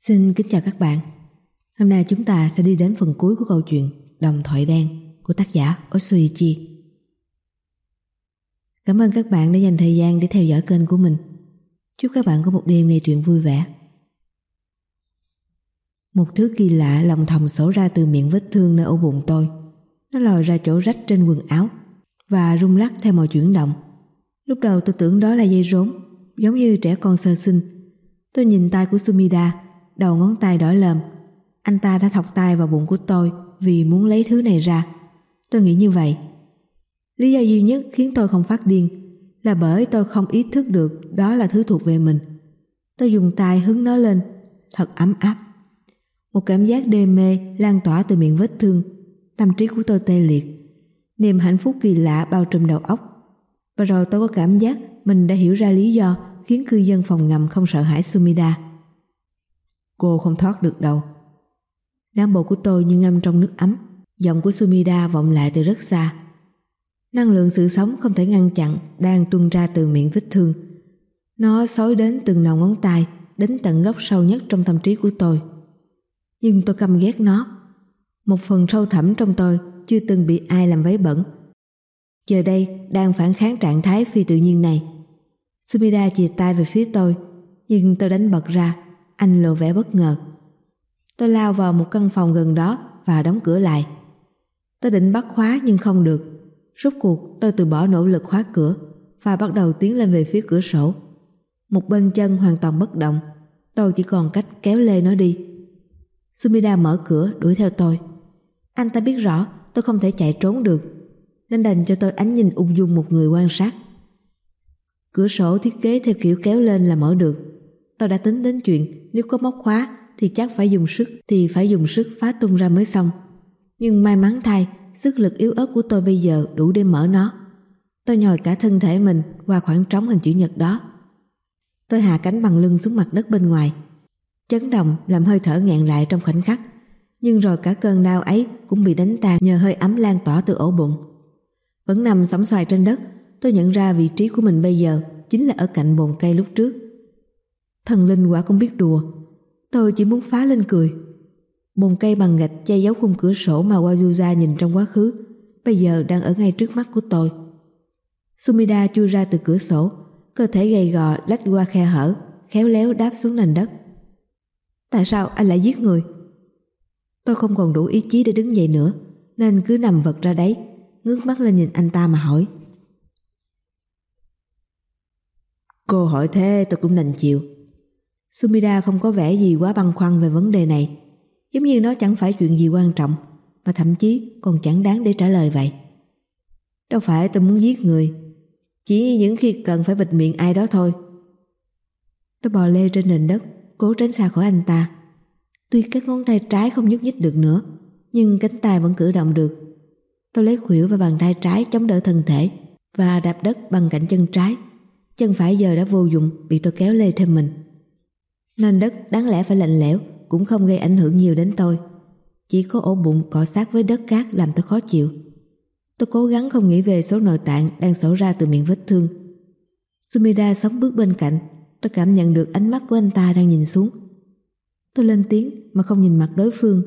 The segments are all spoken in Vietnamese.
Xin kính chào các bạn. Hôm nay chúng ta sẽ đi đến phần cuối của câu chuyện Đồng thoại đen của tác giả Osuichi. Cảm ơn các bạn đã dành thời gian để theo dõi kênh của mình. Chúc các bạn có một đêm nghe truyện vui vẻ. Một thứ kỳ lạ lòng thòng xổ ra từ miệng vết thương nơi ổ bụng tôi. Nó lòi ra chỗ rách trên quần áo và rung lắc theo mọi chuyển động. Lúc đầu tôi tưởng đó là dây rốn, giống như trẻ con sơ sinh. Tôi nhìn tay của Sumida, đầu ngón tay đỏ lờm. Anh ta đã thọc tay vào bụng của tôi vì muốn lấy thứ này ra. Tôi nghĩ như vậy. Lý do duy nhất khiến tôi không phát điên là bởi tôi không ý thức được đó là thứ thuộc về mình. Tôi dùng tay hứng nó lên, thật ấm áp. Một cảm giác đê mê lan tỏa từ miệng vết thương. Tâm trí của tôi tê liệt. Niềm hạnh phúc kỳ lạ bao trùm đầu óc. Và rồi tôi có cảm giác mình đã hiểu ra lý do khiến cư dân phòng ngầm không sợ hãi Sumida. Cô không thoát được đâu. Não bộ của tôi như ngâm trong nước ấm. Giọng của Sumida vọng lại từ rất xa. Năng lượng sự sống không thể ngăn chặn đang tuôn ra từ miệng vết thương. Nó xối đến từng đầu ngón tay, đến tận góc sâu nhất trong tâm trí của tôi. Nhưng tôi căm ghét nó. Một phần sâu thẳm trong tôi chưa từng bị ai làm vấy bẩn, giờ đây đang phản kháng trạng thái phi tự nhiên này. Sumida chìa tay về phía tôi, nhưng tôi đánh bật ra. Anh lộ vẻ bất ngờ. Tôi lao vào một căn phòng gần đó và đóng cửa lại. Tôi định bắt khóa nhưng không được. Rốt cuộc tôi từ bỏ nỗ lực khóa cửa và bắt đầu tiến lên về phía cửa sổ. Một bên chân hoàn toàn bất động. Tôi chỉ còn cách kéo lê nó đi. Sumida mở cửa đuổi theo tôi. Anh ta biết rõ tôi không thể chạy trốn được, nên đành cho tôi ánh nhìn ung dung một người quan sát. Cửa sổ thiết kế theo kiểu kéo lên là mở được. Tôi đã tính đến chuyện nếu có móc khóa thì chắc phải dùng sức phá tung ra mới xong. Nhưng may mắn thay, sức lực yếu ớt của tôi bây giờ đủ để mở nó. Tôi nhồi cả thân thể mình qua khoảng trống hình chữ nhật đó. Tôi hạ cánh bằng lưng xuống mặt đất bên ngoài. Chấn động làm hơi thở nghẹn lại trong khoảnh khắc. Nhưng rồi cả cơn đau ấy cũng bị đánh tan nhờ hơi ấm lan tỏa từ ổ bụng. Vẫn nằm sõng xoài trên đất, tôi nhận ra vị trí của mình bây giờ chính là ở cạnh bồn cây lúc trước. Thần linh quả cũng biết đùa. Tôi chỉ muốn phá lên cười. Bồn cây bằng gạch che giấu khung cửa sổ mà Wazuza nhìn trong quá khứ bây giờ đang ở ngay trước mắt của tôi. Sumida chui ra từ cửa sổ, cơ thể gầy gò lách qua khe hở, khéo léo đáp xuống nền đất. Tại sao anh lại giết người? Tôi không còn đủ ý chí để đứng dậy nữa, nên cứ nằm vật ra đấy, ngước mắt lên nhìn anh ta mà hỏi. Cô hỏi thế tôi cũng đành chịu. Sumida không có vẻ gì quá băn khoăn về vấn đề này, giống như nó chẳng phải chuyện gì quan trọng, mà thậm chí còn chẳng đáng để trả lời vậy. Đâu phải tôi muốn giết người, chỉ những khi cần phải bịt miệng ai đó thôi. Tôi bò lê trên nền đất, cố tránh xa khỏi anh ta. Tuy các ngón tay trái không nhúc nhích được nữa, nhưng cánh tay vẫn cử động được. Tôi lấy khuỷu và bàn tay trái chống đỡ thân thể và đạp đất bằng cạnh chân trái. Chân phải giờ đã vô dụng, bị tôi kéo lê thêm mình. Nền đất đáng lẽ phải lạnh lẽo cũng không gây ảnh hưởng nhiều đến tôi. Chỉ có ổ bụng cọ sát với đất cát làm tôi khó chịu. Tôi cố gắng không nghĩ về số nội tạng đang xổ ra từ miệng vết thương. Sumida sóng bước bên cạnh. Tôi cảm nhận được ánh mắt của anh ta đang nhìn xuống. Tôi lên tiếng mà không nhìn mặt đối phương.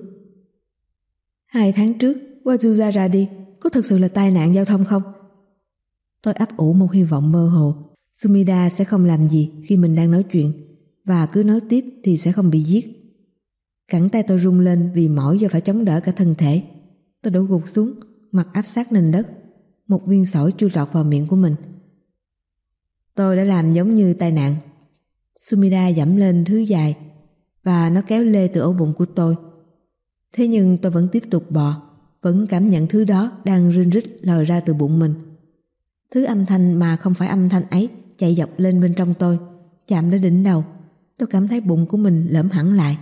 2 tháng trước Wazuza ra đi, có thật sự là tai nạn giao thông không? Tôi ấp ủ một hy vọng mơ hồ. Sumida sẽ không làm gì khi mình đang nói chuyện, và cứ nói tiếp thì sẽ không bị giết. Cẳng tay tôi rung lên vì mỏi do phải chống đỡ cả thân thể. Tôi đổ gục xuống, mặt áp sát nền đất. Một viên sỏi chui lọt vào miệng của mình. Tôi đã làm giống như tai nạn. Sumida giẫm lên thứ dài và nó kéo lê từ ổ bụng của tôi. Thế nhưng tôi vẫn tiếp tục bò, vẫn cảm nhận thứ đó đang rinh rít lòi ra từ bụng mình. Thứ âm thanh mà không phải âm thanh ấy chạy dọc lên bên trong tôi, chạm đến đỉnh đầu. Tôi cảm thấy bụng của mình lõm hẳn lại.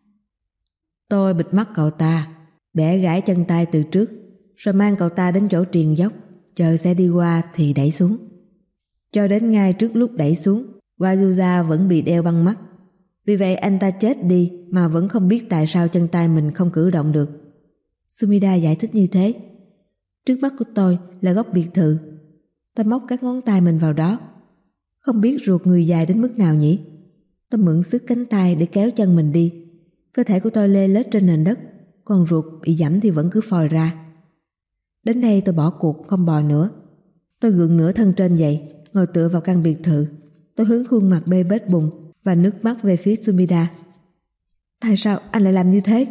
Tôi bịt mắt cậu ta, bẻ gãy chân tay từ trước, rồi mang cậu ta đến chỗ triền dốc, chờ xe đi qua thì đẩy xuống. Cho đến ngay trước lúc đẩy xuống, Wazuza vẫn bị đeo băng mắt. Vì vậy anh ta chết đi mà vẫn không biết tại sao chân tay mình không cử động được. Sumida giải thích như thế. Trước mắt của tôi là góc biệt thự. Tôi móc các ngón tay mình vào đó. Không biết ruột người dài đến mức nào nhỉ? Tôi mượn sức cánh tay để kéo chân mình đi. Cơ thể của tôi lê lết trên nền đất, còn ruột bị giẫm thì vẫn cứ phòi ra. Đến đây tôi bỏ cuộc không bò nữa. Tôi gượng nửa thân trên dậy, ngồi tựa vào căn biệt thự. Tôi hướng khuôn mặt bê bết bùn và nước mắt về phía Sumida. Tại sao anh lại làm như thế?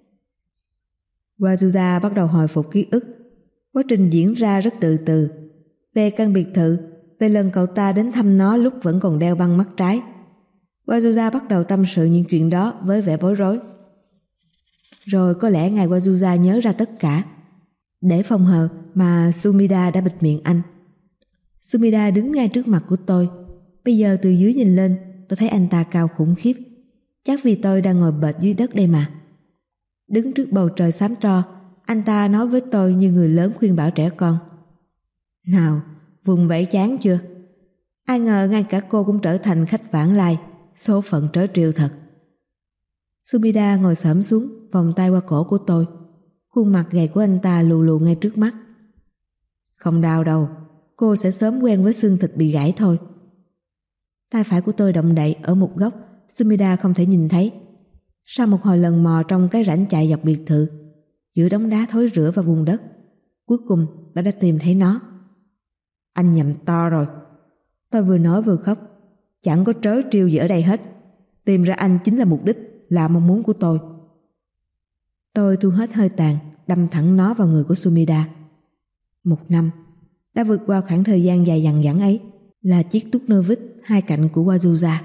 Wazuza bắt đầu hồi phục ký ức. Quá trình diễn ra rất từ từ. Về căn biệt thự, về lần cậu ta đến thăm nó lúc vẫn còn đeo băng mắt trái. Wazuza bắt đầu tâm sự những chuyện đó với vẻ bối rối. Rồi có lẽ ngài Wazuza nhớ ra tất cả. Để phòng hờ mà Sumida đã bịt miệng anh. Sumida đứng ngay trước mặt của tôi. Bây giờ từ dưới nhìn lên, tôi thấy anh ta cao khủng khiếp. Chắc vì tôi đang ngồi bệt dưới đất đây mà. Đứng trước bầu trời xám tro, anh ta nói với tôi như người lớn khuyên bảo trẻ con. Nào, vùng vẫy chán chưa? Ai ngờ ngay cả cô cũng trở thành khách vãng lai. Số phận trớ trêu thật. Sumida ngồi xổm xuống, vòng tay qua cổ của tôi. Khuôn mặt gầy của anh ta lù lù ngay trước mắt. Không đau đâu, cô sẽ sớm quen với xương thịt bị gãy thôi. Tay phải của tôi động đậy ở một góc, Sumida không thể nhìn thấy. Sau một hồi lần mò trong cái rãnh chạy dọc biệt thự, giữa đống đá thối rữa và bùn đất, cuối cùng đã tìm thấy nó. Anh nhầm to rồi. Tôi vừa nói vừa khóc. Chẳng có trớ trêu gì ở đây hết. Tìm ra anh chính là mục đích, là mong muốn của tôi. Tôi thu hết hơi tàn, đâm thẳng nó vào người của Sumida. 1 năm đã vượt qua khoảng thời gian dài dằng dẳng ấy, là chiếc tút nơ vít hai cạnh của Wazuza.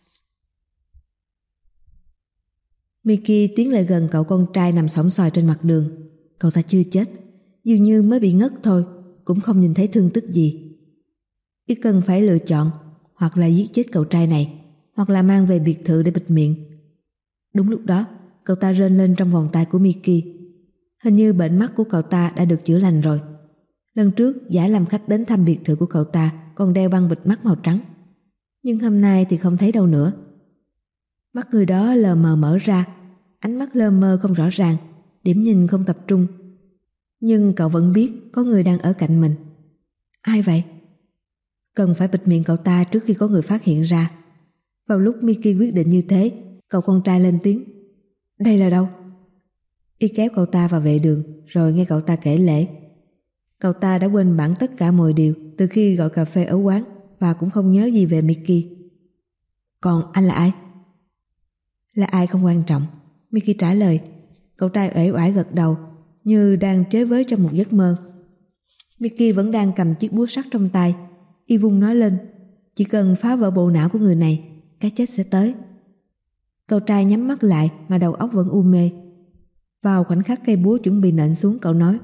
Miki tiến lại gần cậu con trai nằm sõng soài trên mặt đường. Cậu ta chưa chết, dường như mới bị ngất thôi, cũng không nhìn thấy thương tích gì. Chỉ cần phải lựa chọn, hoặc là giết chết cậu trai này, hoặc là mang về biệt thự để bịt miệng. Đúng lúc đó, cậu ta rên lên trong vòng tay của Miki. Hình như bệnh mắt của cậu ta đã được chữa lành rồi. Lần trước giả làm khách đến thăm biệt thự của cậu ta còn đeo băng bịt mắt màu trắng, nhưng hôm nay thì không thấy đâu nữa. Mắt người đó lờ mờ mở ra, ánh mắt lơ mơ không rõ ràng, điểm nhìn không tập trung. Nhưng cậu vẫn biết có người đang ở cạnh mình. Ai vậy? Cần phải bịt miệng cậu ta trước khi có người phát hiện ra. Vào lúc Miki quyết định như thế, cậu con trai lên tiếng. Đây là đâu? Y kéo cậu ta vào vệ đường, rồi nghe cậu ta kể lể. Cậu ta đã quên bẵng tất cả mọi điều từ khi gọi cà phê ở quán, và cũng không nhớ gì về Miki. Còn anh là ai? Là ai không quan trọng, Miki trả lời. Cậu trai uể oải gật đầu, như đang chơi với trong một giấc mơ. Miki vẫn đang cầm chiếc búa sắt trong tay. Y vung nó lên. Chỉ cần phá vỡ bộ não của người này, cái chết sẽ tới. Cậu trai nhắm mắt lại mà đầu óc vẫn u mê. Vào khoảnh khắc cây búa chuẩn bị nện xuống, cậu nói.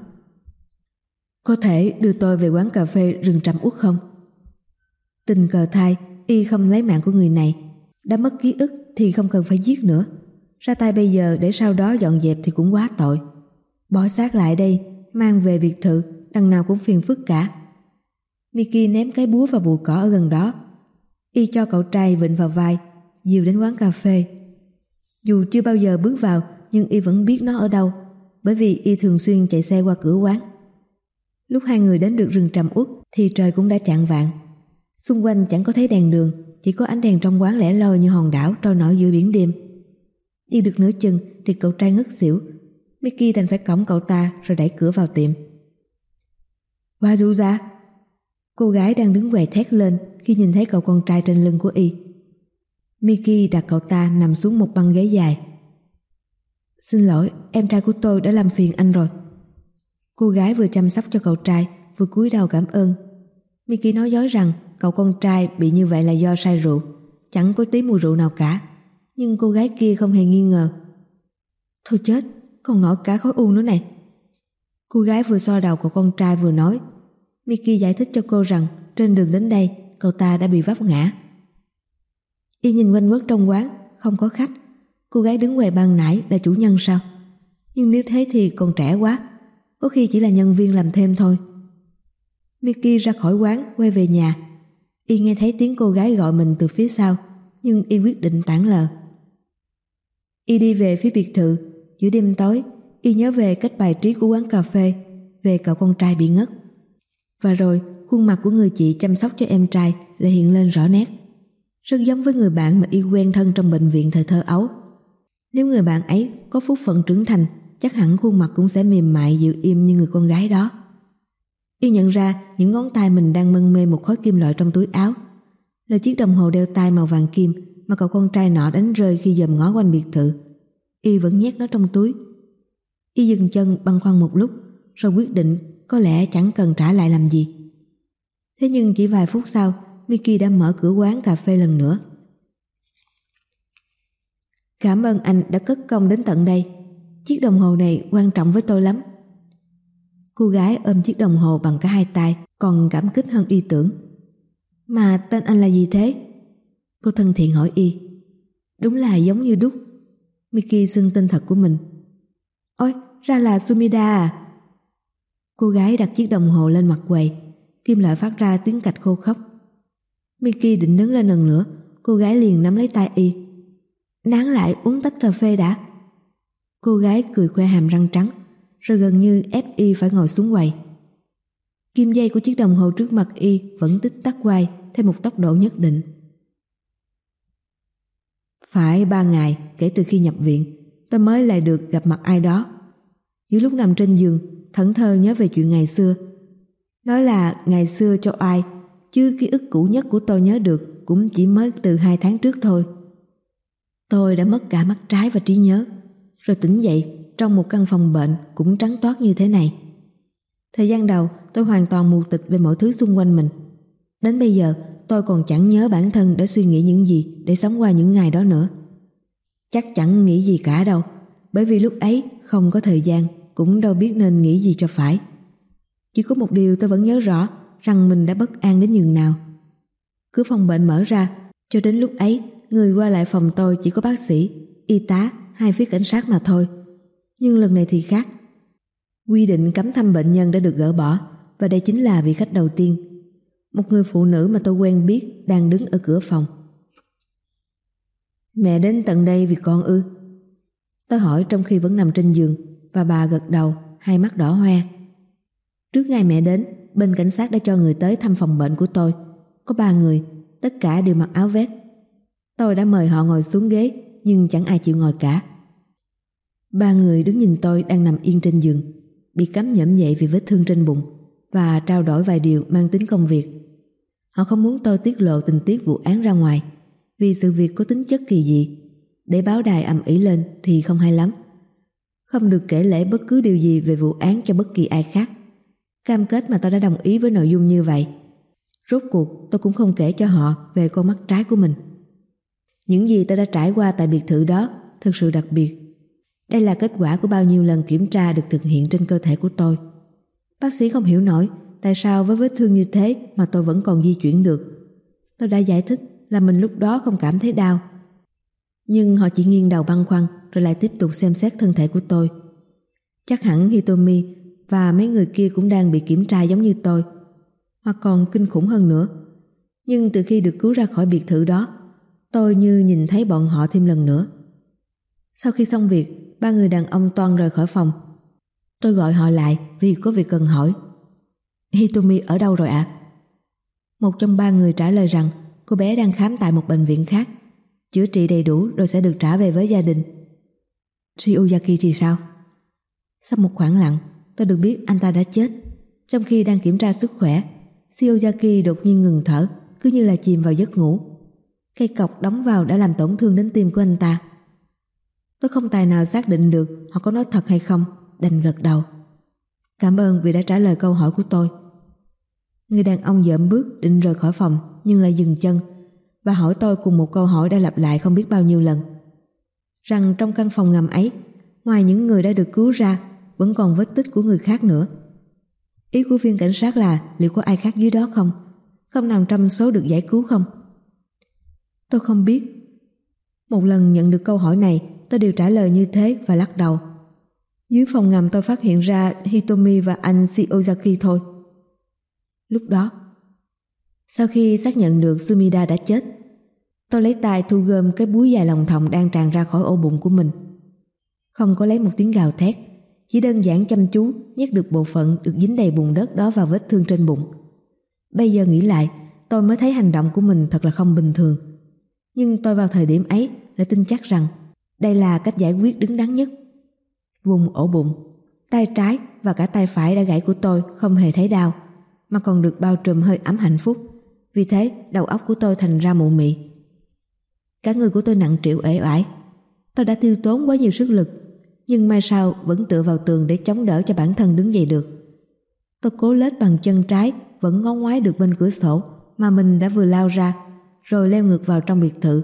Có thể đưa tôi về quán cà phê rừng trầm uất không? Tình cờ thay, Y không lấy mạng của người này. Đã mất ký ức thì không cần phải giết nữa. Ra tay bây giờ để sau đó dọn dẹp thì cũng quá tội. Bỏ xác lại đây, mang về biệt thự, đằng nào cũng phiền phức cả. Miki ném cái búa vào bụi cỏ ở gần đó. Y cho cậu trai vịn vào vai, dìu đến quán cà phê. Dù chưa bao giờ bước vào, nhưng Y vẫn biết nó ở đâu, bởi vì Y thường xuyên chạy xe qua cửa quán. Lúc hai người đến được rừng trầm uất thì trời cũng đã chạng vạng. Xung quanh chẳng có thấy đèn đường, chỉ có ánh đèn trong quán lẻ loi như hòn đảo trôi nổi giữa biển đêm. Đi được nửa chừng thì cậu trai ngất xỉu. Miki đành phải cõng cậu ta rồi đẩy cửa vào tiệm. Wazuza! Cô gái đang đứng quầy thét lên khi nhìn thấy cậu con trai trên lưng của Y. Miki đặt cậu ta nằm xuống một băng ghế dài. Xin lỗi, em trai của tôi đã làm phiền anh rồi. Cô gái vừa chăm sóc cho cậu trai vừa cúi đầu cảm ơn. Miki nói dối rằng cậu con trai bị như vậy là do say rượu, chẳng có tí mùi rượu nào cả. Nhưng cô gái kia không hề nghi ngờ. Thôi chết, còn nổi cả khối u nữa này. Cô gái vừa xoa đầu cậu con trai vừa nói. Miki giải thích cho cô rằng trên đường đến đây cậu ta đã bị vấp ngã. Y nhìn quanh quất trong quán, không có khách. Cô gái đứng quầy ban nãy là chủ nhân sao? Nhưng nếu thế thì còn trẻ quá, có khi chỉ là nhân viên làm thêm thôi. Miki ra khỏi quán quay về nhà. Y nghe thấy tiếng cô gái gọi mình từ phía sau, nhưng Y quyết định tản lờ. Y đi về phía biệt thự. Giữa đêm tối, Y nhớ về cách bài trí của quán cà phê, về cậu con trai bị ngất. Và rồi khuôn mặt của người chị chăm sóc cho em trai lại hiện lên rõ nét. rất giống với người bạn mà y quen thân trong bệnh viện thời thơ ấu. Nếu người bạn ấy có phúc phận trưởng thành, chắc hẳn khuôn mặt cũng sẽ mềm mại dịu êm như người con gái đó. Y nhận ra những ngón tay mình đang mân mê một khối kim loại trong túi áo, là chiếc đồng hồ đeo tay màu vàng kim mà cậu con trai nọ đánh rơi khi dòm ngó quanh biệt thự. Y vẫn nhét nó trong túi. Y dừng chân băn khoăn một lúc, rồi quyết định có lẽ chẳng cần trả lại làm gì. Thế nhưng chỉ vài phút sau, Mickey đã mở cửa quán cà phê lần nữa. Cảm ơn anh đã cất công đến tận đây. Chiếc đồng hồ này quan trọng với tôi lắm. Cô gái ôm chiếc đồng hồ bằng cả hai tay, còn cảm kích hơn y tưởng. Mà tên anh là gì thế? Cô thân thiện hỏi y. Đúng là giống như đúc. Mickey xưng tên thật của mình. Ôi, ra là Sumida à? Cô gái đặt chiếc đồng hồ lên mặt quầy, kim loại phát ra tiếng cạch khô khốc. Mickey định đứng lên lần nữa, cô gái liền nắm lấy tay y. Nán lại uống tách cà phê đã. Cô gái cười khoe hàm răng trắng, rồi gần như ép y phải ngồi xuống quầy. Kim dây của chiếc đồng hồ trước mặt y vẫn tích tắc quay theo một tốc độ nhất định. Phải 3 ngày kể từ khi nhập viện, tôi mới lại được gặp mặt ai đó. Giữa lúc nằm trên giường, thẫn thờ nhớ về chuyện ngày xưa. Nói là ngày xưa cho ai, chứ ký ức cũ nhất của tôi nhớ được cũng chỉ mới từ 2 tháng trước thôi. Tôi đã mất cả mắt trái và trí nhớ, rồi tỉnh dậy trong một căn phòng bệnh cũng trắng toát như thế này. Thời gian đầu tôi hoàn toàn mù tịch về mọi thứ xung quanh mình. Đến bây giờ tôi còn chẳng nhớ bản thân đã suy nghĩ những gì để sống qua những ngày đó nữa. Chắc chẳng nghĩ gì cả đâu, bởi vì lúc ấy không có thời gian, cũng đâu biết nên nghĩ gì cho phải. Chỉ có một điều tôi vẫn nhớ rõ, rằng mình đã bất an đến nhường nào. Cửa phòng bệnh mở ra, cho đến lúc ấy người qua lại phòng tôi chỉ có bác sĩ, y tá, 2 phía cảnh sát mà thôi. Nhưng lần này thì khác. Quy định cấm thăm bệnh nhân đã được gỡ bỏ, và đây chính là vị khách đầu tiên, một người phụ nữ mà tôi quen biết đang đứng ở cửa phòng. Mẹ đến tận đây vì con ư? Tôi hỏi trong khi vẫn nằm trên giường, và bà gật đầu, hai mắt đỏ hoe. Trước ngày mẹ đến, bên cảnh sát đã cho người tới thăm phòng bệnh của tôi. Có 3 người, tất cả đều mặc áo vest. Tôi đã mời họ ngồi xuống ghế, nhưng chẳng ai chịu ngồi cả. 3 người đứng nhìn tôi đang nằm yên trên giường, bị cấm nhẫm dậy vì vết thương trên bụng, và trao đổi vài điều mang tính công việc. Họ không muốn tôi tiết lộ tình tiết vụ án ra ngoài, vì sự việc có tính chất kỳ dị. Để báo đài ầm ĩ lên thì không hay lắm. Không được kể lể bất cứ điều gì về vụ án cho bất kỳ ai khác. Cam kết mà tôi đã đồng ý với nội dung như vậy. Rốt cuộc tôi cũng không kể cho họ về con mắt trái của mình. Những gì tôi đã trải qua tại biệt thự đó thực sự đặc biệt. Đây là kết quả của bao nhiêu lần kiểm tra được thực hiện trên cơ thể của tôi. Bác sĩ không hiểu nổi tại sao với vết thương như thế mà tôi vẫn còn di chuyển được. Tôi đã giải thích là mình lúc đó không cảm thấy đau. Nhưng họ chỉ nghiêng đầu băn khoăn rồi lại tiếp tục xem xét thân thể của tôi. Chắc hẳn Hitomi và mấy người kia cũng đang bị kiểm tra giống như tôi, hoặc còn kinh khủng hơn nữa. Nhưng từ khi được cứu ra khỏi biệt thự đó, tôi như nhìn thấy bọn họ thêm lần nữa. Sau khi xong việc, 3 người đàn ông toan rời khỏi phòng. Tôi gọi họ lại vì có việc cần hỏi. Hitomi ở đâu rồi ạ? Một trong 3 người trả lời rằng cô bé đang khám tại một bệnh viện khác, chữa trị đầy đủ rồi sẽ được trả về với gia đình. Shiozaki thì sao? Sau một khoảng lặng, tôi được biết anh ta đã chết. Trong khi đang kiểm tra sức khỏe, Shiozaki đột nhiên ngừng thở, cứ như là chìm vào giấc ngủ. Cây cọc đóng vào đã làm tổn thương đến tim của anh ta. Tôi không tài nào xác định được họ có nói thật hay không, đành gật đầu. Cảm ơn vì đã trả lời câu hỏi của tôi. Người đàn ông dợm bước định rời khỏi phòng nhưng lại dừng chân và hỏi tôi cùng một câu hỏi đã lặp lại không biết bao nhiêu lần. Rằng trong căn phòng ngầm ấy, ngoài những người đã được cứu ra, vẫn còn vết tích của người khác nữa. Ý của viên cảnh sát là liệu có ai khác dưới đó không? Không nằm trong số được giải cứu không? Tôi không biết. Một lần nhận được câu hỏi này, tôi đều trả lời như thế và lắc đầu. Dưới phòng ngầm tôi phát hiện ra Hitomi và anh Shiozaki thôi. Lúc đó, sau khi xác nhận được Sumida đã chết, tôi lấy tay thu gom cái búi dài lòng thòng đang tràn ra khỏi ổ bụng của mình. Không có lấy một tiếng gào thét, chỉ đơn giản chăm chú nhét được bộ phận được dính đầy bùn đất đó vào vết thương trên bụng. Bây giờ nghĩ lại, tôi mới thấy hành động của mình thật là không bình thường. Nhưng tôi vào thời điểm ấy lại tin chắc rằng đây là cách giải quyết đứng đắn nhất. Vùng ổ bụng, tay trái và cả tay phải đã gãy của tôi không hề thấy đau, mà còn được bao trùm hơi ấm hạnh phúc. Vì thế đầu óc của tôi thành ra mụ mị. Cả người của tôi nặng trĩu uể oải. Tôi đã tiêu tốn quá nhiều sức lực, nhưng mai sau vẫn tựa vào tường để chống đỡ cho bản thân đứng dậy được. Tôi cố lết bằng chân trái, vẫn ngó ngoái được bên cửa sổ mà mình đã vừa lao ra, rồi leo ngược vào trong biệt thự.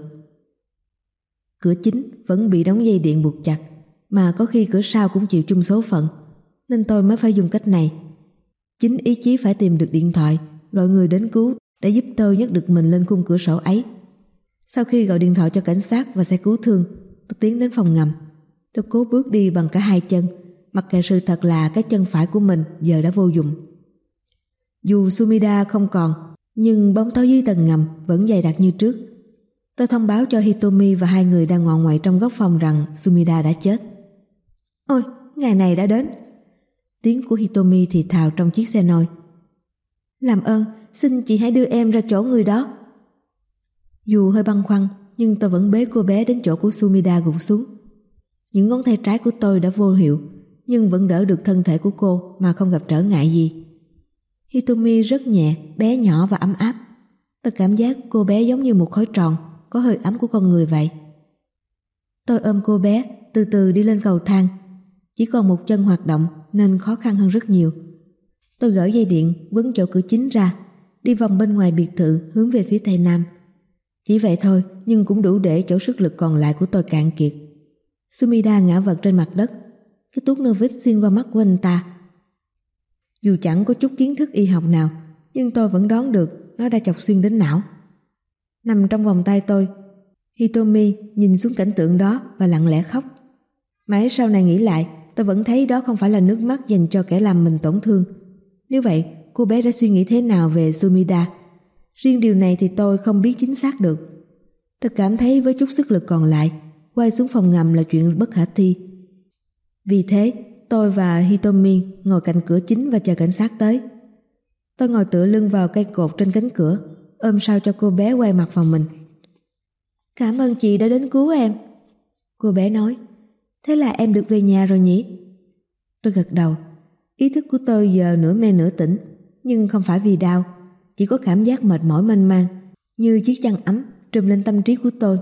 Cửa chính vẫn bị đóng dây điện buộc chặt, mà có khi cửa sau cũng chịu chung số phận, nên tôi mới phải dùng cách này. Chính ý chí phải tìm được điện thoại, gọi người đến cứu để giúp tôi nhấc được mình lên khung cửa sổ ấy. Sau khi gọi điện thoại cho cảnh sát và xe cứu thương, tôi tiến đến phòng ngầm. Tôi cố bước đi bằng cả hai chân, mặc kệ sự thật là cái chân phải của mình giờ đã vô dụng. Dù Sumida không còn, nhưng bóng tối dưới tầng ngầm vẫn dày đặc như trước. Tôi thông báo cho Hitomi và hai người đang ngoạn ngoại trong góc phòng rằng Sumida đã chết. Ôi, ngày này đã đến. Tiếng của Hitomi thì thào trong chiếc xe nôi. Làm ơn, xin chị hãy đưa em ra chỗ người đó. Dù hơi băn khoăn, nhưng tôi vẫn bế cô bé đến chỗ của Sumida gục xuống. Những ngón tay trái của tôi đã vô hiệu, nhưng vẫn đỡ được thân thể của cô mà không gặp trở ngại gì. Hitomi rất nhẹ, bé nhỏ và ấm áp. Tôi cảm giác cô bé giống như một khối tròn, có hơi ấm của con người vậy. Tôi ôm cô bé, từ từ đi lên cầu thang. Chỉ còn một chân hoạt động nên khó khăn hơn rất nhiều. Tôi gỡ dây điện quấn chỗ cửa chính ra, đi vòng bên ngoài biệt thự hướng về phía tây nam. Chỉ vậy thôi, nhưng cũng đủ để chỗ sức lực còn lại của tôi cạn kiệt. Sumida ngã vật trên mặt đất, cái tuốt nơ vít xin qua mắt của anh ta. Dù chẳng có chút kiến thức y học nào, nhưng tôi vẫn đoán được nó đã chọc xuyên đến não. Nằm trong vòng tay tôi, Hitomi nhìn xuống cảnh tượng đó và lặng lẽ khóc. Mãi sau này nghĩ lại, tôi vẫn thấy đó không phải là nước mắt dành cho kẻ làm mình tổn thương. Nếu vậy, cô bé đã suy nghĩ thế nào về Sumida? Riêng điều này thì tôi không biết chính xác được. Tôi cảm thấy với chút sức lực còn lại, quay xuống phòng ngầm là chuyện bất khả thi. Vì thế, tôi và Hitomi ngồi cạnh cửa chính và chờ cảnh sát tới. Tôi ngồi tựa lưng vào cây cột trên cánh cửa, ôm sao cho cô bé quay mặt vào mình. Cảm ơn chị đã đến cứu em. Cô bé nói, thế là em được về nhà rồi nhỉ? Tôi gật đầu. Ý thức của tôi giờ nửa mê nửa tỉnh, nhưng không phải vì đau, chỉ có cảm giác mệt mỏi mênh mang, như chiếc chăn ấm trùm lên tâm trí của tôi.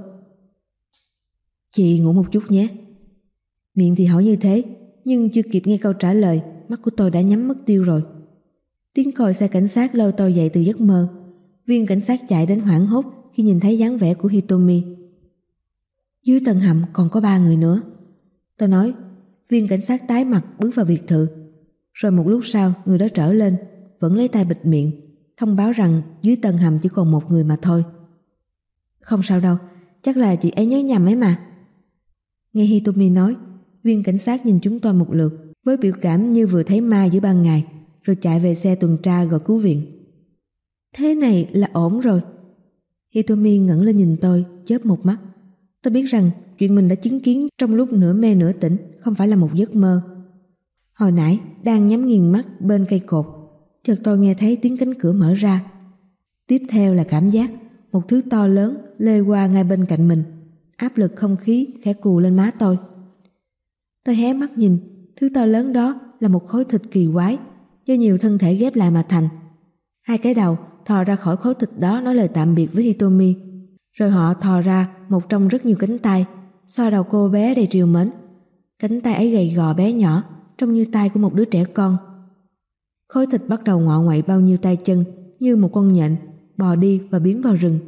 Chị ngủ một chút nhé. Miệng thì hỏi như thế, nhưng chưa kịp nghe câu trả lời, mắt của tôi đã nhắm mất tiêu rồi. Tiếng còi xe cảnh sát lôi tôi dậy từ giấc mơ. Viên cảnh sát chạy đến hoảng hốt khi nhìn thấy dáng vẻ của Hitomi. Dưới tầng hầm còn có 3 người nữa, tôi nói. Viên cảnh sát tái mặt bước vào biệt thự. Rồi một lúc sau, người đó trở lên, vẫn lấy tay bịt miệng, thông báo rằng dưới tầng hầm chỉ còn một người mà thôi. Không sao đâu, chắc là chị ấy nhớ nhầm ấy mà. Nghe Hitomi nói, viên cảnh sát nhìn chúng tôi một lượt với biểu cảm như vừa thấy ma giữa ban ngày, rồi chạy về xe tuần tra gọi cứu viện. Thế này là ổn rồi. Hitomi ngẩng lên nhìn tôi, chớp một mắt. Tôi biết rằng chuyện mình đã chứng kiến trong lúc nửa mê nửa tỉnh không phải là một giấc mơ. Hồi nãy đang nhắm nghiền mắt bên cây cột, chợt tôi nghe thấy tiếng cánh cửa mở ra. Tiếp theo là cảm giác một thứ to lớn lê qua ngay bên cạnh mình, áp lực không khí khẽ cù lên má tôi. Tôi hé mắt nhìn, thứ to lớn đó là một khối thịt kỳ quái do nhiều thân thể ghép lại mà thành. 2 cái đầu thò ra khỏi khối thịt đó nói lời tạm biệt với Hitomi, rồi họ thò ra một trong rất nhiều cánh tay, xoa đầu cô bé đầy trìu mến. Cánh tay ấy gầy gò bé nhỏ, trông như tay của một đứa trẻ con. Khối thịt bắt đầu ngọ ngoại bao nhiêu tay chân, như một con nhện, bò đi và biến vào rừng.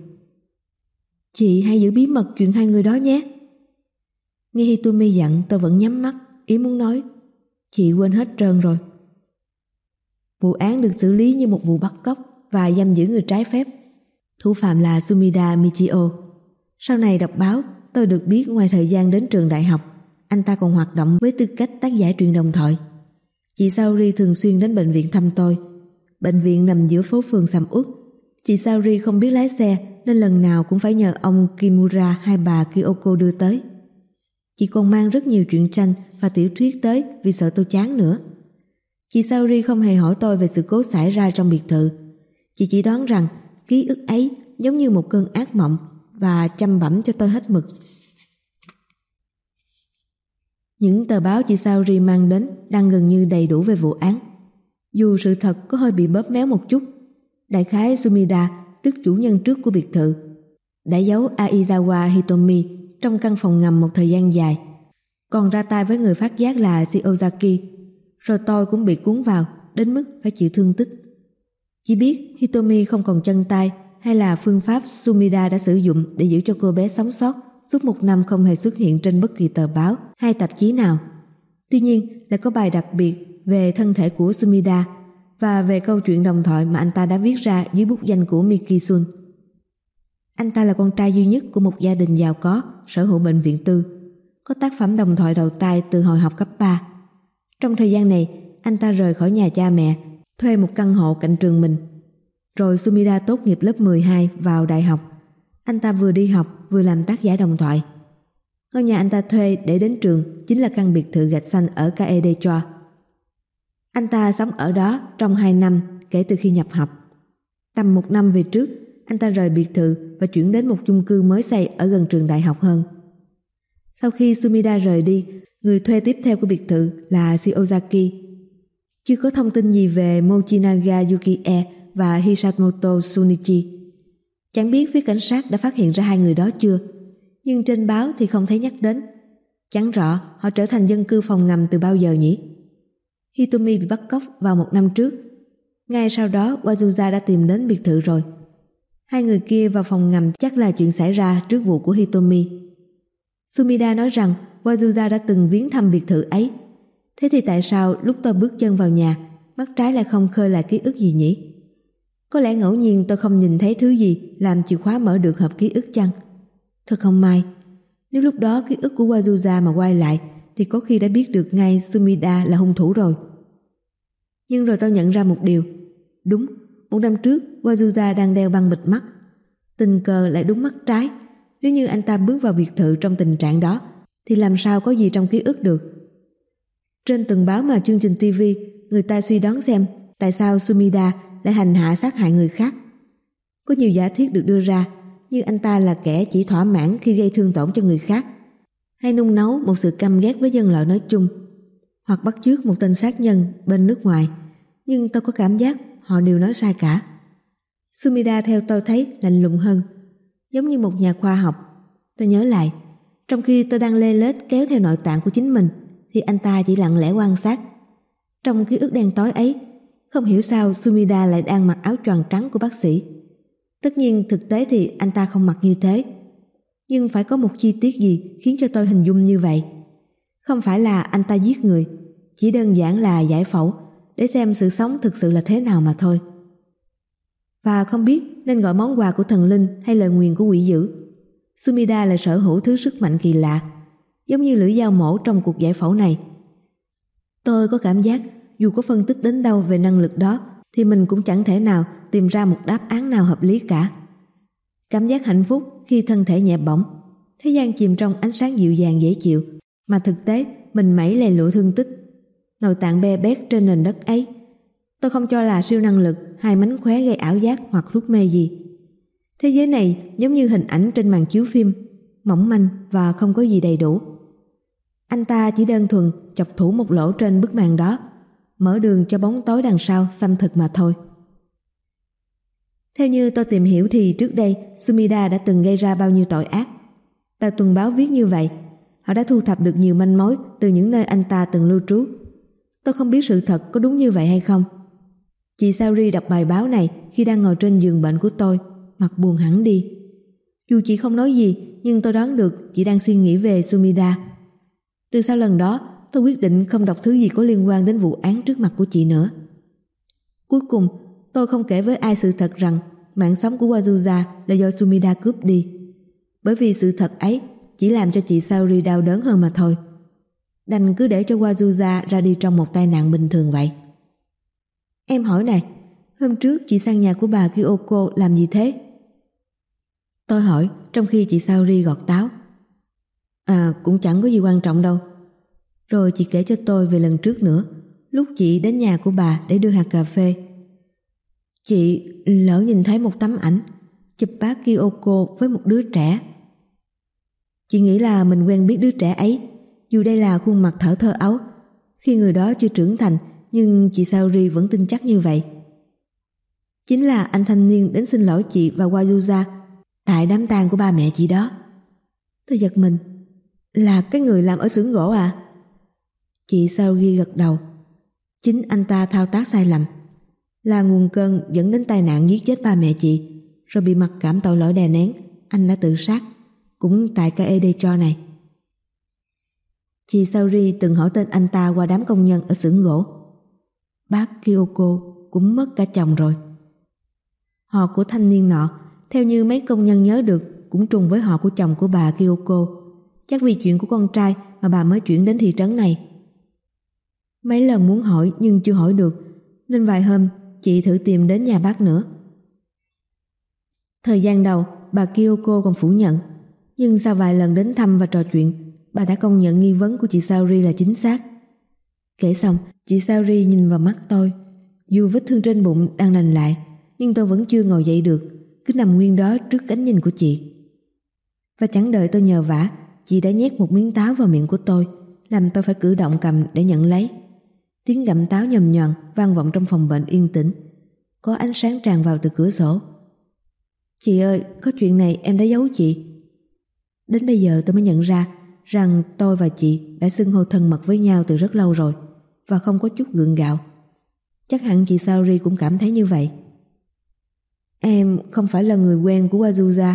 Chị hãy giữ bí mật chuyện 2 người đó nhé. Nghe Hitomi dặn, tôi vẫn nhắm mắt, ý muốn nói, chị quên hết trơn rồi. Vụ án được xử lý như một vụ bắt cóc và giam giữ người trái phép. Thủ phạm là Sumida Michio. Sau này đọc báo, tôi được biết ngoài thời gian đến trường đại học, anh ta còn hoạt động với tư cách tác giả truyện đồng thoại. Chị Saori thường xuyên đến bệnh viện thăm tôi. Bệnh viện nằm giữa phố phường sầm uất. Chị Saori không biết lái xe nên lần nào cũng phải nhờ ông Kimura hay bà Kyoko đưa tới. Chị còn mang rất nhiều truyện tranh và tiểu thuyết tới vì sợ tôi chán nữa. Chị Saori không hề hỏi tôi về sự cố xảy ra trong biệt thự. Chị chỉ đoán rằng ký ức ấy giống như một cơn ác mộng và chăm bẵm cho tôi hết mực. Những tờ báo chị Saori mang đến đang gần như đầy đủ về vụ án. Dù sự thật có hơi bị bóp méo một chút, đại khái Sumida, tức chủ nhân trước của biệt thự, đã giấu Aizawa Hitomi trong căn phòng ngầm một thời gian dài, còn ra tay với người phát giác là Shiozaki, rồi tôi cũng bị cuốn vào đến mức phải chịu thương tích. Chỉ biết Hitomi không còn chân tay hay là phương pháp Sumida đã sử dụng để giữ cho cô bé sống sót suốt 1 năm không hề xuất hiện trên bất kỳ tờ báo hay tạp chí nào. Tuy nhiên lại có bài đặc biệt về thân thể của Sumida và về câu chuyện đồng thoại mà anh ta đã viết ra dưới bút danh của Mikisun. Anh ta là con trai duy nhất của một gia đình giàu có sở hữu bệnh viện tư, có tác phẩm đồng thoại đầu tay từ hồi học cấp 3. Trong thời gian này, anh ta rời khỏi nhà cha mẹ, thuê một căn hộ cạnh trường mình. Rồi Sumida tốt nghiệp lớp 12 vào đại học. Anh ta vừa đi học vừa làm tác giả đồng thoại. Ngôi nhà anh ta thuê để đến trường chính là căn biệt thự gạch xanh ở Kaedecho. Anh ta sống ở đó trong 2 năm kể từ khi nhập học. Tầm 1 năm về trước, anh ta rời biệt thự và chuyển đến một chung cư mới xây ở gần trường đại học hơn. Sau khi Sumida rời đi, người thuê tiếp theo của biệt thự là Shiozaki. Chưa có thông tin gì về Mochinaga Yukie và Hisamoto Shunichi. Chẳng biết phía cảnh sát đã phát hiện ra 2 người đó chưa, nhưng trên báo thì không thấy nhắc đến. Chẳng rõ họ trở thành dân cư phòng ngầm từ bao giờ nhỉ? Hitomi bị bắt cóc vào 1 năm trước. Ngay sau đó Wazuza đã tìm đến biệt thự rồi. 2 người kia vào phòng ngầm chắc là chuyện xảy ra trước vụ của Hitomi. Sumida nói rằng Wazuza đã từng viếng thăm biệt thự ấy. Thế thì tại sao lúc tôi bước chân vào nhà, mắt trái lại không khơi lại ký ức gì nhỉ? Có lẽ ngẫu nhiên tôi không nhìn thấy thứ gì làm chìa khóa mở được hộp ký ức chăng? Thật không may, nếu lúc đó ký ức của Wazuza mà quay lại thì có khi đã biết được ngay Sumida là hung thủ rồi. Nhưng rồi tôi nhận ra một điều. Đúng, 1 năm trước Wazuza đang đeo băng bịt mắt. Tình cờ lại đúng mắt trái. Nếu như anh ta bước vào biệt thự trong tình trạng đó thì làm sao có gì trong ký ức được? Trên từng báo mà chương trình TV, người ta suy đoán xem tại sao Sumida lại hành hạ sát hại người khác. Có nhiều giả thiết được đưa ra, như anh ta là kẻ chỉ thỏa mãn khi gây thương tổn cho người khác, hay nung nấu một sự căm ghét với dân loại nói chung, hoặc bắt chước một tên sát nhân bên nước ngoài. Nhưng tôi có cảm giác họ đều nói sai cả. Sumida theo tôi thấy lạnh lùng hơn, giống như một nhà khoa học. Tôi nhớ lại, trong khi tôi đang lê lết kéo theo nội tạng của chính mình thì anh ta chỉ lặng lẽ quan sát. Trong ký ức đen tối ấy, không hiểu sao Sumida lại đang mặc áo choàng trắng của bác sĩ. Tất nhiên thực tế thì anh ta không mặc như thế. Nhưng phải có một chi tiết gì khiến cho tôi hình dung như vậy. Không phải là anh ta giết người, chỉ đơn giản là giải phẫu để xem sự sống thực sự là thế nào mà thôi. Và không biết nên gọi món quà của thần linh hay lời nguyền của quỷ dữ. Sumida lại sở hữu thứ sức mạnh kỳ lạ, giống như lưỡi dao mổ trong cuộc giải phẫu này. Tôi có cảm giác dù có phân tích đến đâu về năng lực đó thì mình cũng chẳng thể nào tìm ra một đáp án nào hợp lý cả. Cảm giác hạnh phúc khi thân thể nhẹ bỏng, thế gian chìm trong ánh sáng dịu dàng dễ chịu, mà thực tế mình mẩy lè lụa thương tích, nội tạng be bét trên nền đất ấy. Tôi không cho là siêu năng lực hay mánh khóe gây ảo giác hoặc thuốc mê gì. Thế giới này giống như hình ảnh trên màn chiếu phim, mỏng manh và không có gì đầy đủ. Anh ta chỉ đơn thuần chọc thủ một lỗ trên bức màn đó, mở đường cho bóng tối đằng sau xâm thực mà thôi. Theo như tôi tìm hiểu thì trước đây Sumida đã từng gây ra bao nhiêu tội ác. Tờ tuần báo viết như vậy. Họ đã thu thập được nhiều manh mối từ những nơi anh ta từng lưu trú. Tôi không biết sự thật có đúng như vậy hay không. Chị Saori đọc bài báo này khi đang ngồi trên giường bệnh của tôi, mặt buồn hẳn đi. Dù chị không nói gì, nhưng tôi đoán được chị đang suy nghĩ về Sumida. Từ sau lần đó, tôi quyết định không đọc thứ gì có liên quan đến vụ án trước mặt của chị nữa. Cuối cùng, tôi không kể với ai sự thật rằng mạng sống của Wazuza là do Sumida cướp đi. Bởi vì sự thật ấy chỉ làm cho chị Saori đau đớn hơn mà thôi. Đành cứ để cho Wazuza ra đi trong một tai nạn bình thường vậy. Em hỏi này, hôm trước chị sang nhà của bà Kyoko làm gì thế? Tôi hỏi trong khi chị Saori gọt táo. Cũng chẳng có gì quan trọng đâu. Rồi chị kể cho tôi về lần trước nữa, lúc chị đến nhà của bà để đưa hạt cà phê. Chị lỡ nhìn thấy một tấm ảnh. chụp bác Kyoko với một đứa trẻ. Chị nghĩ là mình quen biết đứa trẻ ấy, dù đây là khuôn mặt thở thơ ấu, khi người đó chưa trưởng thành, nhưng chị Saori vẫn tin chắc như vậy. Chính là anh thanh niên đến xin lỗi chị và Wazuza tại đám tang của ba mẹ chị đó. Tôi giật mình. Là cái người làm ở xưởng gỗ à? Chị Saori gật đầu. Chính anh ta thao tác sai lầm, là nguồn cơn dẫn đến tai nạn giết chết ba mẹ chị, rồi bị mặc cảm tội lỗi đè nén, anh đã tự sát, cũng tại cái Edecho này. Chị Saori từng hỏi tên anh ta qua đám công nhân ở xưởng gỗ. Bác Kyoko cũng mất cả chồng rồi. Họ của thanh niên nọ, theo như mấy công nhân nhớ được, cũng trùng với họ của chồng của bà Kyoko. Chắc vì chuyện của con trai mà bà mới chuyển đến thị trấn này. Mấy lần muốn hỏi nhưng chưa hỏi được, nên vài hôm chị thử tìm đến nhà bác nữa. Thời gian đầu bà Kyoko còn phủ nhận, nhưng sau vài lần đến thăm và trò chuyện, bà đã công nhận nghi vấn của chị Saori là chính xác. Kể xong, chị Saori nhìn vào mắt tôi. Dù vết thương trên bụng đang lành lại, nhưng tôi vẫn chưa ngồi dậy được, cứ nằm nguyên đó trước ánh nhìn của chị. Và chẳng đợi tôi nhờ vả, chị đã nhét một miếng táo vào miệng của tôi, làm tôi phải cử động cầm để nhận lấy. Tiếng gặm táo nhầm nhòn vang vọng trong phòng bệnh yên tĩnh. Có ánh sáng tràn vào từ cửa sổ. Chị ơi, có chuyện này em đã giấu chị. Đến bây giờ tôi mới nhận ra rằng tôi và chị đã xưng hô thân mật với nhau từ rất lâu rồi, và không có chút gượng gạo. Chắc hẳn chị Saori cũng cảm thấy như vậy. Em không phải là người quen của Wazuza.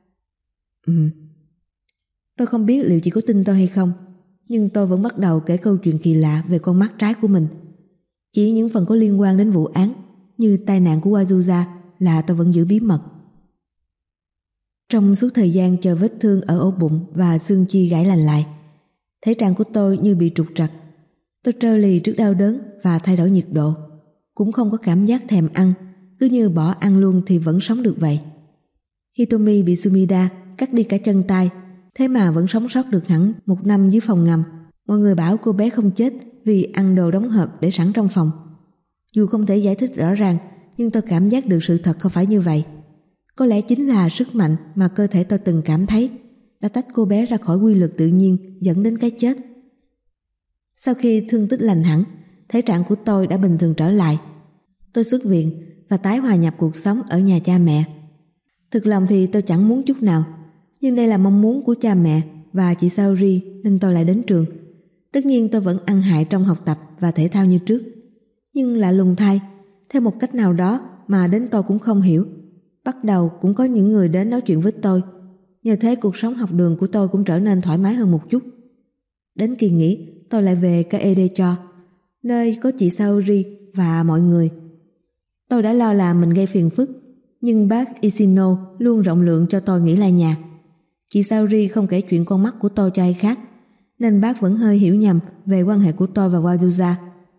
Tôi không biết liệu chị có tin tôi hay không, nhưng tôi vẫn bắt đầu kể câu chuyện kỳ lạ về con mắt trái của mình. Chỉ những phần có liên quan đến vụ án, như tai nạn của Wazuza, là tôi vẫn giữ bí mật. Trong suốt thời gian chờ vết thương ở ổ bụng và xương chi gãy lành lại, thể trạng của tôi như bị trục trặc. Tôi trơ lì trước đau đớn và thay đổi nhiệt độ, cũng không có cảm giác thèm ăn, cứ như bỏ ăn luôn thì vẫn sống được vậy. Hitomi bị Sumida cắt đi cả chân tay, thế mà vẫn sống sót được hẳn 1 năm dưới phòng ngầm. Mọi người bảo cô bé không chết vì ăn đồ đóng hộp để sẵn trong phòng. Dù không thể giải thích rõ ràng, nhưng tôi cảm giác được sự thật không phải như vậy. Có lẽ chính là sức mạnh mà cơ thể tôi từng cảm thấy đã tách cô bé ra khỏi quy luật tự nhiên dẫn đến cái chết. Sau khi thương tích lành hẳn, thể trạng của tôi đã bình thường trở lại. Tôi xuất viện và tái hòa nhập cuộc sống ở nhà cha mẹ. Thực lòng thì tôi chẳng muốn chút nào, nhưng đây là mong muốn của cha mẹ và chị Saori nên tôi lại đến trường. Tất nhiên tôi vẫn ăn hại trong học tập và thể thao như trước. Nhưng lạ lùng thay, theo một cách nào đó mà đến tôi cũng không hiểu, bắt đầu cũng có những người đến nói chuyện với tôi. Nhờ thế cuộc sống học đường của tôi cũng trở nên thoải mái hơn một chút. Đến kỳ nghỉ, tôi lại về Kaedecho, nơi có chị Saori và mọi người. Tôi đã lo là mình gây phiền phức, nhưng bác Ishino luôn rộng lượng cho tôi nghỉ lại nhà. Chị Saori không kể chuyện con mắt của tôi cho ai khác, nên bác vẫn hơi hiểu nhầm về quan hệ của tôi và Wazuza.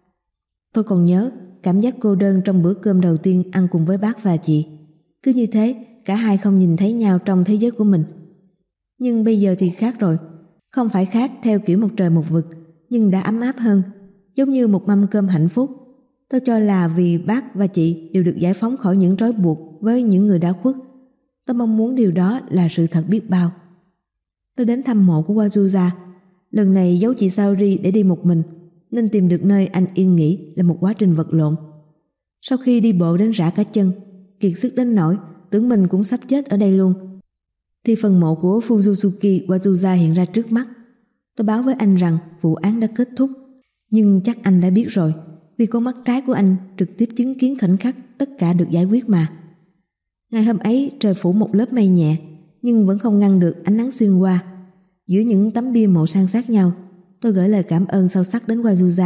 Tôi còn nhớ cảm giác cô đơn trong bữa cơm đầu tiên ăn cùng với bác và chị. Cứ như thế, cả hai không nhìn thấy nhau trong thế giới của mình. Nhưng bây giờ thì khác rồi. Không phải khác theo kiểu một trời một vực, nhưng đã ấm áp hơn, giống như một mâm cơm hạnh phúc. Tôi cho là vì bác và chị đều được giải phóng khỏi những trói buộc với những người đã khuất. Tôi mong muốn điều đó là sự thật biết bao. Tôi đến thăm mộ của Wazuza. Lần này giấu chị Saori để đi một mình, nên tìm được nơi anh yên nghỉ là một quá trình vật lộn. Sau khi đi bộ đến rã cả chân, kiệt sức đến nỗi tưởng mình cũng sắp chết ở đây luôn, thì phần mộ của Fujitsuki Wazuza hiện ra trước mắt. Tôi báo với anh rằng vụ án đã kết thúc, nhưng chắc anh đã biết rồi, vì con mắt trái của anh trực tiếp chứng kiến khoảnh khắc tất cả được giải quyết mà. Ngày hôm ấy trời phủ một lớp mây nhẹ, nhưng vẫn không ngăn được ánh nắng xuyên qua. Giữa những tấm bia mộ san sát nhau, tôi gửi lời cảm ơn sâu sắc đến Wazuza.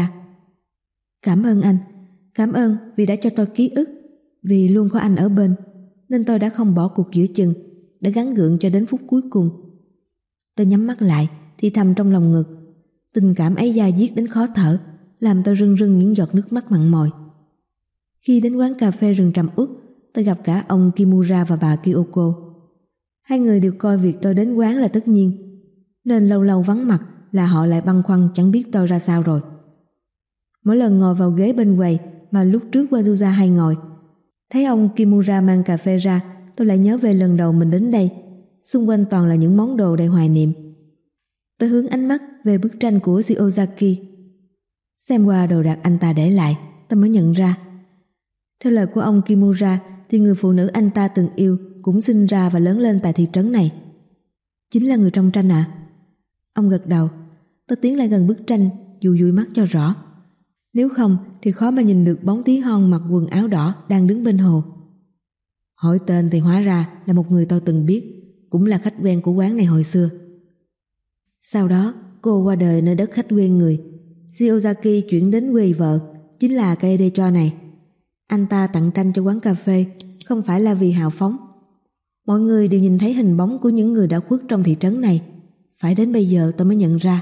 Cảm ơn anh, cảm ơn vì đã cho tôi ký ức, vì luôn có anh ở bên, nên tôi đã không bỏ cuộc giữa chừng, đã gắng gượng cho đến phút cuối cùng. Tôi nhắm mắt lại, thì thầm trong lòng ngực. Tình cảm ấy da diết đến khó thở, làm tôi rưng rưng những giọt nước mắt mặn mòi. Khi đến quán cà phê rừng trầm uất, tôi gặp cả ông Kimura và bà Kyoko. Hai người đều coi việc tôi đến quán là tất nhiên, nên lâu lâu vắng mặt là họ lại băn khoăn chẳng biết tôi ra sao rồi. Mỗi lần ngồi vào ghế bên quầy mà lúc trước Wazuza hay ngồi, thấy ông Kimura mang cà phê ra, tôi lại nhớ về lần đầu mình đến đây. Xung quanh toàn là những món đồ đầy hoài niệm. Tôi hướng ánh mắt về bức tranh của Shiozaki. Xem qua đồ đạc anh ta để lại, tôi mới nhận ra. Theo lời của ông Kimura thì người phụ nữ anh ta từng yêu cũng sinh ra và lớn lên tại thị trấn này. Chính là người trong tranh ạ? Ông gật đầu. Tôi tiến lại gần bức tranh, dụi mắt cho rõ. Nếu không thì khó mà nhìn được bóng tí hon mặc quần áo đỏ đang đứng bên hồ. Hỏi tên thì hóa ra là một người tôi từng biết, cũng là khách quen của quán này hồi xưa. Sau đó cô qua đời nơi đất khách quê người. Shiozaki chuyển đến quê vợ, chính là Kaede này. Anh ta tặng tranh cho quán cà phê không phải là vì hào phóng. Mọi người đều nhìn thấy hình bóng của những người đã khuất trong thị trấn này. Phải đến bây giờ tôi mới nhận ra.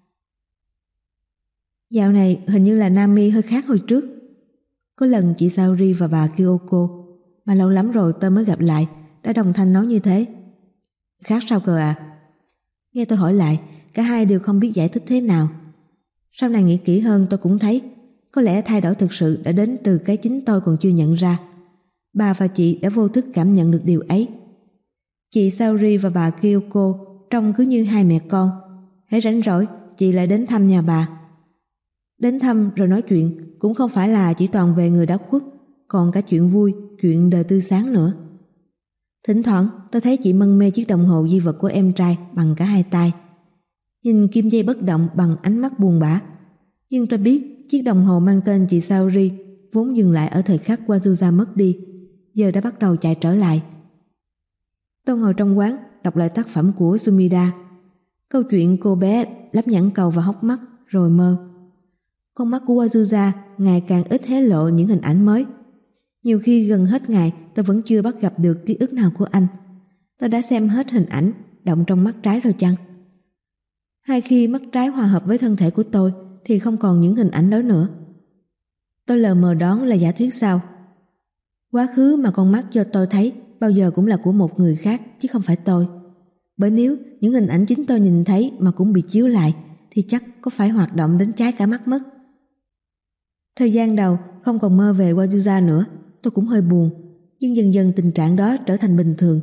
Dạo này hình như là Nami hơi khác hồi trước. Có lần chị Saori và bà Kyoko, mà lâu lắm rồi tôi mới gặp lại, đã đồng thanh nói như thế. Khác sao cơ à? Nghe tôi hỏi lại, cả hai đều không biết giải thích thế nào. Sau này nghĩ kỹ hơn tôi cũng thấy có lẽ thay đổi thực sự đã đến từ cái chính tôi còn chưa nhận ra. Bà và chị đã vô thức cảm nhận được điều ấy. Chị Saori và bà Kyoko trông cứ như hai mẹ con. Hễ rảnh rỗi chị lại đến thăm nhà bà. Đến thăm rồi nói chuyện cũng không phải là chỉ toàn về người đã khuất, còn cả chuyện vui, chuyện đời tươi sáng nữa. Thỉnh thoảng tôi thấy chị mân mê chiếc đồng hồ di vật của em trai bằng cả hai tay, nhìn kim dây bất động bằng ánh mắt buồn bã. Nhưng tôi biết chiếc đồng hồ mang tên chị Saori vốn dừng lại ở thời khắc Wazuza mất đi, giờ đã bắt đầu chạy trở lại. Tôi ngồi trong quán đọc lại tác phẩm của Sumida. Câu chuyện cô bé lắp nhãn cầu vào hốc mắt rồi mơ. Con mắt của Wazuza ngày càng ít hé lộ những hình ảnh mới. Nhiều khi gần hết ngày tôi vẫn chưa bắt gặp được ký ức nào của anh. Tôi đã xem hết hình ảnh động trong mắt trái rồi chăng? Hay khi mắt trái hòa hợp với thân thể của tôi thì không còn những hình ảnh đó nữa. Tôi lờ mờ đoán là giả thuyết sao? Quá khứ mà con mắt cho tôi thấy bao giờ cũng là của một người khác chứ không phải tôi. Bởi nếu những hình ảnh chính tôi nhìn thấy mà cũng bị chiếu lại thì chắc có phải hoạt động đến cháy cả mắt mất. Thời gian đầu không còn mơ về Wazuza nữa, tôi cũng hơi buồn, nhưng dần dần tình trạng đó trở thành bình thường.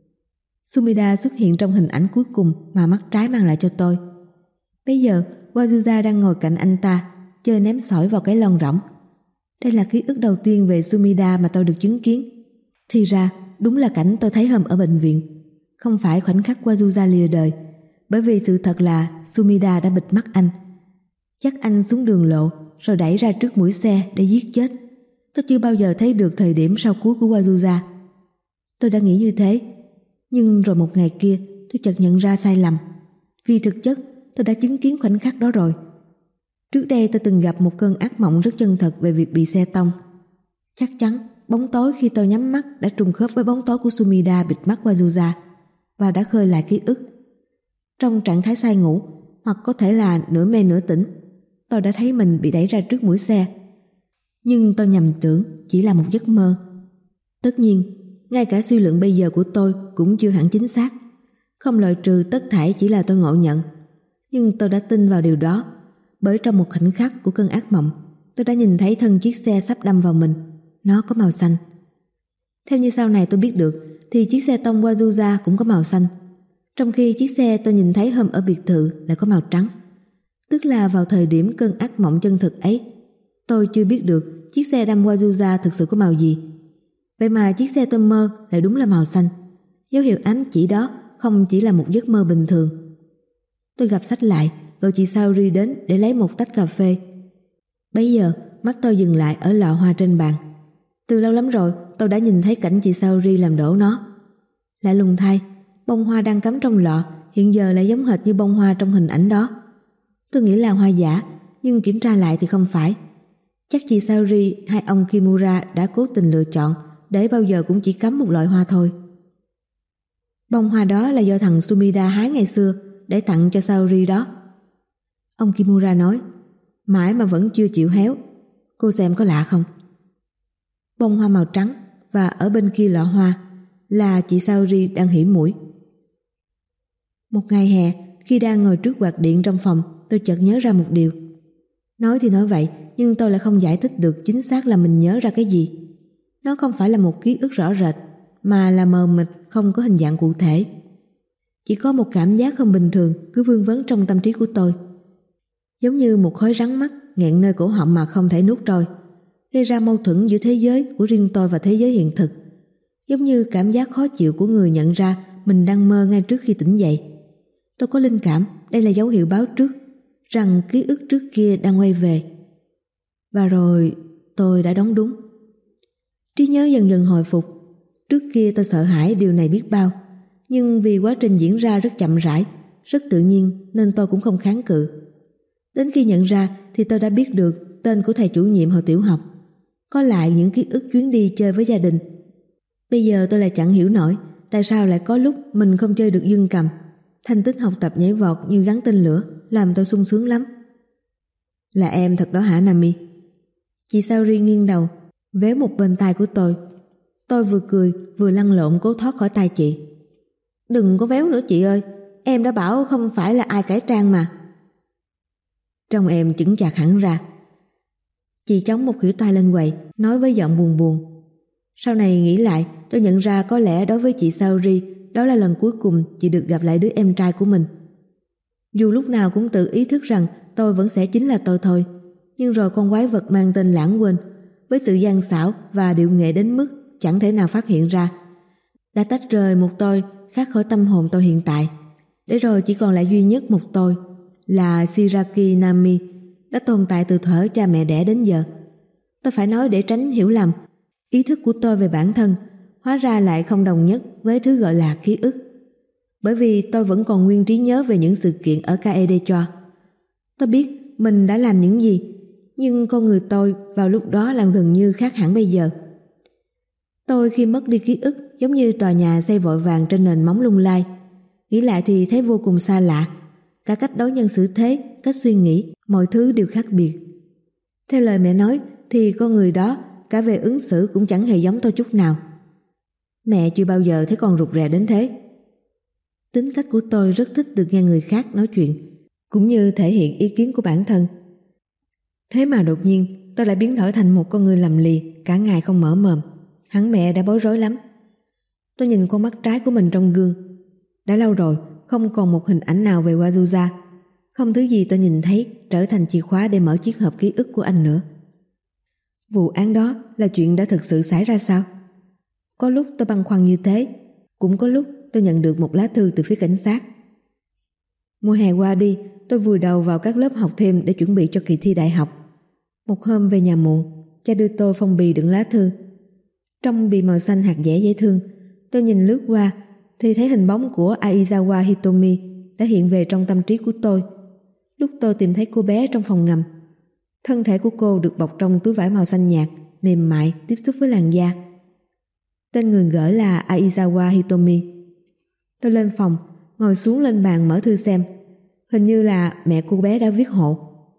Sumida xuất hiện trong hình ảnh cuối cùng mà mắt trái mang lại cho tôi. Bây giờ Wazuza đang ngồi cạnh anh ta, chơi ném sỏi vào cái lon rỗng. Đây là ký ức đầu tiên về Sumida mà tôi được chứng kiến. Thì ra đúng là cảnh tôi thấy hôm ở bệnh viện, không phải khoảnh khắc Wazuza lìa đời, bởi vì sự thật là Sumida đã bịt mắt anh, dắt anh xuống đường lộ rồi đẩy ra trước mũi xe để giết chết. Tôi chưa bao giờ thấy được thời điểm sau cuối của Wazuza. Tôi đã nghĩ như thế, nhưng rồi một ngày kia tôi chợt nhận ra sai lầm, vì thực chất tôi đã chứng kiến khoảnh khắc đó rồi. Trước đây tôi từng gặp một cơn ác mộng rất chân thật về việc bị xe tông. Chắc chắn bóng tối khi tôi nhắm mắt đã trùng khớp với bóng tối của Sumida bịt mắt Wazuza và đã khơi lại ký ức. Trong trạng thái say ngủ, hoặc có thể là nửa mê nửa tỉnh, tôi đã thấy mình bị đẩy ra trước mũi xe. Nhưng tôi nhầm tưởng chỉ là một giấc mơ. Tất nhiên, ngay cả suy luận bây giờ của tôi cũng chưa hẳn chính xác, không loại trừ tất thảy chỉ là tôi ngộ nhận. Nhưng tôi đã tin vào điều đó, bởi trong một khoảnh khắc của cơn ác mộng, tôi đã nhìn thấy thân chiếc xe sắp đâm vào mình. Nó có màu xanh. Theo như sau này tôi biết được thì chiếc xe tông Wazuza cũng có màu xanh, trong khi chiếc xe tôi nhìn thấy hôm ở biệt thự lại có màu trắng. Tức là vào thời điểm cơn ác mộng chân thực ấy, tôi chưa biết được chiếc xe đâm Wazuza thực sự có màu gì. Vậy mà chiếc xe tôi mơ lại đúng là màu xanh. Dấu hiệu ám chỉ đó không chỉ là một giấc mơ bình thường. Tôi gặp sách lại, gọi chị Saori đến để lấy một tách cà phê. Bấy giờ mắt tôi dừng lại ở lọ hoa trên bàn. Từ lâu lắm rồi tôi đã nhìn thấy cảnh chị Saori làm đổ nó. Lạ lùng thay, bông hoa đang cắm trong lọ hiện giờ lại giống hệt như bông hoa trong hình ảnh đó. Tôi nghĩ là hoa giả, nhưng kiểm tra lại thì không phải. Chắc chị Saori hay ông Kimura đã cố tình lựa chọn để bao giờ cũng chỉ cắm một loại hoa thôi. Bông hoa đó là do thằng Sumida hái ngày xưa để tặng cho Saori đó. Ông Kimura nói, mãi mà vẫn chưa chịu héo. Cô xem có lạ không? Bông hoa màu trắng và ở bên kia lọ hoa là chị Saori đang hỉ mũi. Một ngày hè, khi đang ngồi trước quạt điện trong phòng, tôi chợt nhớ ra một điều. Nói thì nói vậy, nhưng tôi lại không giải thích được chính xác là mình nhớ ra cái gì. Nó không phải là một ký ức rõ rệt, mà là mờ mịt, không có hình dạng cụ thể. Chỉ có một cảm giác không bình thường cứ vương vấn trong tâm trí của tôi, giống như một khối rắn mắc nghẹn nơi cổ họng mà không thể nuốt trôi, gây ra mâu thuẫn giữa thế giới của riêng tôi và thế giới hiện thực, giống như cảm giác khó chịu của người nhận ra mình đang mơ ngay trước khi tỉnh dậy. Tôi có linh cảm đây là dấu hiệu báo trước rằng ký ức trước kia đang quay về. Và rồi tôi đã đoán đúng. Trí nhớ dần dần hồi phục. Trước kia tôi sợ hãi điều này biết bao, nhưng vì quá trình diễn ra rất chậm rãi, rất tự nhiên nên tôi cũng không kháng cự. Đến khi nhận ra thì tôi đã biết được tên của thầy chủ nhiệm hồi tiểu học, có lại những ký ức chuyến đi chơi với gia đình. Bây giờ tôi lại chẳng hiểu nổi tại sao lại có lúc mình không chơi được dương cầm. Thành tích học tập nhảy vọt như gắn tên lửa làm tôi sung sướng lắm. Là em thật đó hả Nami? Chị Saori nghiêng đầu véo một bên tai của tôi. Tôi vừa cười vừa lăn lộn cố thoát khỏi tay chị. Đừng có véo nữa chị ơi, em đã bảo không phải là ai cải trang mà. Trông em chững chạc hẳn ra. Chị chống một khuỷu tay lên quầy, nói với giọng buồn buồn. Sau này nghĩ lại, tôi nhận ra có lẽ đối với chị Saori, đó là lần cuối cùng chị được gặp lại đứa em trai của mình. Dù lúc nào cũng tự ý thức rằng tôi vẫn sẽ chính là tôi thôi, nhưng rồi con quái vật mang tên lãng quên, với sự gian xảo và điệu nghệ đến mức chẳng thể nào phát hiện ra, đã tách rời một tôi khác khỏi tâm hồn tôi hiện tại, để rồi chỉ còn lại duy nhất một tôi, là Shiraki Nami, đã tồn tại từ thuở cha mẹ đẻ đến giờ. Tôi phải nói để tránh hiểu lầm, ý thức của tôi về bản thân hóa ra lại không đồng nhất với thứ gọi là ký ức, bởi vì tôi vẫn còn nguyên trí nhớ về những sự kiện ở Kaedecho. Tôi biết mình đã làm những gì, nhưng con người tôi vào lúc đó làm gần như khác hẳn bây giờ. Tôi khi mất đi ký ức giống như tòa nhà xây vội vàng trên nền móng lung lay. Nghĩ lại thì thấy vô cùng xa lạ. Cả cách đối nhân xử thế, cách suy nghĩ, mọi thứ đều khác biệt. Theo lời mẹ nói thì con người đó cả về ứng xử cũng chẳng hề giống tôi chút nào. Mẹ chưa bao giờ thấy con rụt rè đến thế. Tính cách của tôi rất thích được nghe người khác nói chuyện, cũng như thể hiện ý kiến của bản thân. Thế mà đột nhiên tôi lại biến đổi thành một con người lầm lì, cả ngày không mở mồm. Hẳn mẹ đã bối rối lắm. Tôi nhìn con mắt trái của mình trong gương. Đã lâu rồi không còn một hình ảnh nào về Wazuza. Không thứ gì tôi nhìn thấy trở thành chìa khóa để mở chiếc hộp ký ức của anh nữa. Vụ án đó là chuyện đã thực sự xảy ra sao? Có lúc tôi băn khoăn như thế, cũng có lúc tôi nhận được một lá thư từ phía cảnh sát. Mùa hè qua đi, tôi vùi đầu vào các lớp học thêm để chuẩn bị cho kỳ thi đại học. Một hôm về nhà muộn, cha đưa tôi phong bì đựng lá thư. Trong bì màu xanh hạt dẻ dễ thương, tôi nhìn lướt qua thì thấy hình bóng của Aizawa Hitomi đã hiện về trong tâm trí của tôi. Lúc tôi tìm thấy cô bé trong phòng ngầm, thân thể của cô được bọc trong túi vải màu xanh nhạt, mềm mại tiếp xúc với làn da. Tên người gửi là Aizawa Hitomi. Tôi lên phòng, ngồi xuống lên bàn mở thư xem. Hình như là mẹ cô bé đã viết hộ.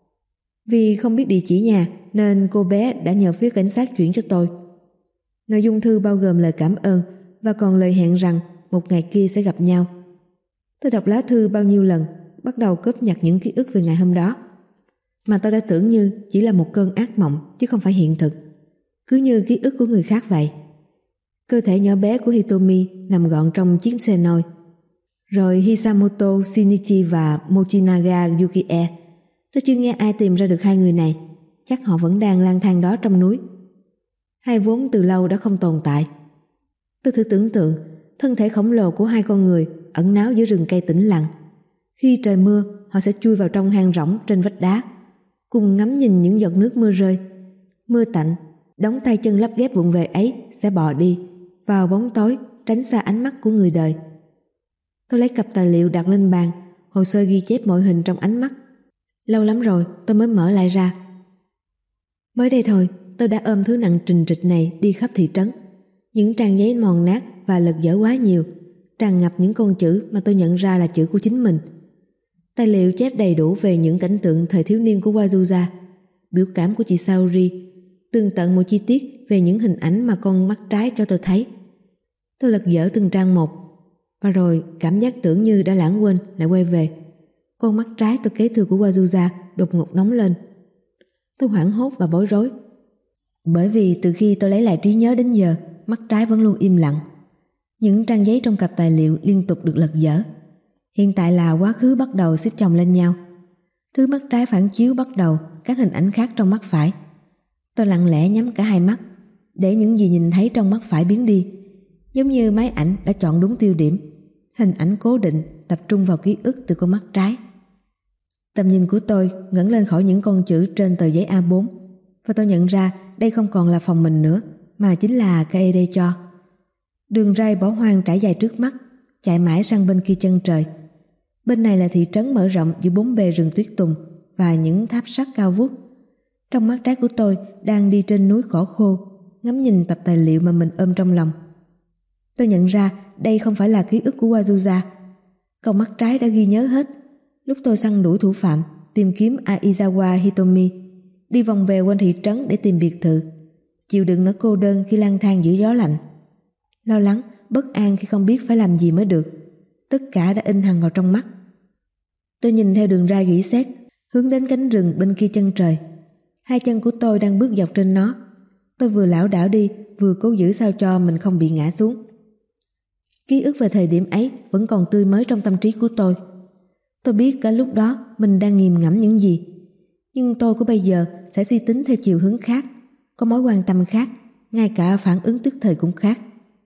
Vì không biết địa chỉ nhà nên cô bé đã nhờ phía cảnh sát chuyển cho tôi. Nội dung thư bao gồm lời cảm ơn và còn lời hẹn rằng một ngày kia sẽ gặp nhau. Tôi đọc lá thư bao nhiêu lần, bắt đầu cóp nhặt những ký ức về ngày hôm đó, mà tôi đã tưởng như chỉ là một cơn ác mộng chứ không phải hiện thực, cứ như ký ức của người khác vậy. Cơ thể nhỏ bé của Hitomi nằm gọn trong chiếc xe nôi. Rồi Hisamoto Shinichi và Mochinaga Yukie. Tôi chưa nghe ai tìm ra được hai người này. Chắc họ vẫn đang lang thang đó trong núi. Hai vốn từ lâu đã không tồn tại. Tôi thử tưởng tượng thân thể khổng lồ của hai con người ẩn náu giữa rừng cây tĩnh lặng. Khi trời mưa, họ sẽ chui vào trong hang rỗng trên vách đá, cùng ngắm nhìn những giọt nước mưa rơi. Mưa tạnh, đống tay chân lắp ghép vụng về ấy sẽ bò đi vào bóng tối, tránh xa ánh mắt của người đời. Tôi lấy cặp tài liệu đặt lên bàn, hồ sơ ghi chép mọi hình trong ánh mắt. Lâu lắm rồi tôi mới mở lại ra. Mới đây thôi tôi đã ôm thứ nặng trình trịch này đi khắp thị trấn. Những trang giấy mòn nát và lật dở quá nhiều, tràn ngập những con chữ mà tôi nhận ra là chữ của chính mình. Tài liệu chép đầy đủ về những cảnh tượng thời thiếu niên của Wazuza, biểu cảm của chị Saori, tường tận một chi tiết về những hình ảnh mà con mắt trái cho tôi thấy. Tôi lật dở từng trang một, và rồi cảm giác tưởng như đã lãng quên lại quay về. Con mắt trái tôi kế thừa của Wazuza đột ngột nóng lên. Tôi hoảng hốt và bối rối, bởi vì từ khi tôi lấy lại trí nhớ đến giờ, mắt trái vẫn luôn im lặng. Những trang giấy trong cặp tài liệu liên tục được lật dở. Hiện tại là quá khứ bắt đầu xếp chồng lên nhau. Thứ mắt trái phản chiếu bắt đầu các hình ảnh khác trong mắt phải. Tôi lặng lẽ nhắm cả hai mắt để những gì nhìn thấy trong mắt phải biến đi, giống như máy ảnh đã chọn đúng tiêu điểm. Hình ảnh cố định tập trung vào ký ức từ con mắt trái. Tầm nhìn của tôi ngẩng lên khỏi những con chữ trên tờ giấy A4 và tôi nhận ra đây không còn là phòng mình nữa mà chính là Kaede cho. Đường ray bỏ hoang trải dài trước mắt, chạy mãi sang bên kia chân trời. Bên này là thị trấn mở rộng giữa bốn bề rừng tuyết tùng và những tháp sắt cao vút. Trong mắt trái của tôi đang đi trên núi cỏ khô, ngắm nhìn tập tài liệu mà mình ôm trong lòng. Tôi nhận ra đây không phải là ký ức của Wazuza. Con mắt trái đã ghi nhớ hết. Lúc tôi săn đuổi thủ phạm, tìm kiếm Aizawa Hitomi, đi vòng về quanh thị trấn để tìm biệt thự, chịu đựng nỗi cô đơn khi lang thang giữa gió lạnh, lo lắng, bất an khi không biết phải làm gì mới được. Tất cả đã in hằn vào trong mắt. Tôi nhìn theo đường ray rỉ sét hướng đến cánh rừng bên kia chân trời. Hai chân của tôi đang bước dọc trên nó. Tôi vừa lảo đảo đi, vừa cố giữ sao cho mình không bị ngã xuống. Ký ức về thời điểm ấy vẫn còn tươi mới trong tâm trí của tôi. Tôi biết cả lúc đó mình đang nghiền ngẫm những gì. Nhưng tôi của bây giờ sẽ suy tính theo chiều hướng khác, có mối quan tâm khác, ngay cả phản ứng tức thời cũng khác.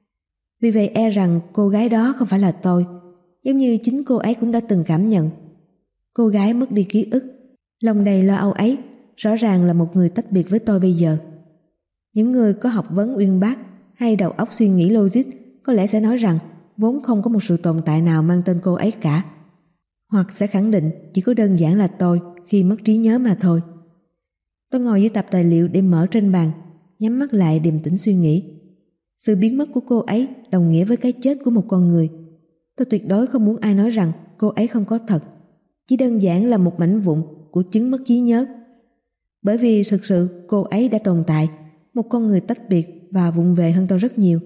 Vì vậy e rằng cô gái đó không phải là tôi, giống như chính cô ấy cũng đã từng cảm nhận. Cô gái mất đi ký ức, lòng đầy lo âu ấy rõ ràng là một người tách biệt với tôi bây giờ. Những người có học vấn uyên bác hay đầu óc suy nghĩ logic có lẽ sẽ nói rằng vốn không có một sự tồn tại nào mang tên cô ấy cả, hoặc sẽ khẳng định chỉ có đơn giản là tôi khi mất trí nhớ mà thôi. Tôi ngồi với tập tài liệu để mở trên bàn, nhắm mắt lại điềm tĩnh suy nghĩ. Sự biến mất của cô ấy đồng nghĩa với cái chết của một con người. Tôi tuyệt đối không muốn ai nói rằng cô ấy không có thật, chỉ đơn giản là một mảnh vụn của chứng mất trí nhớ. Bởi vì thực sự cô ấy đã tồn tại, một con người tách biệt và vụng về hơn tôi rất nhiều.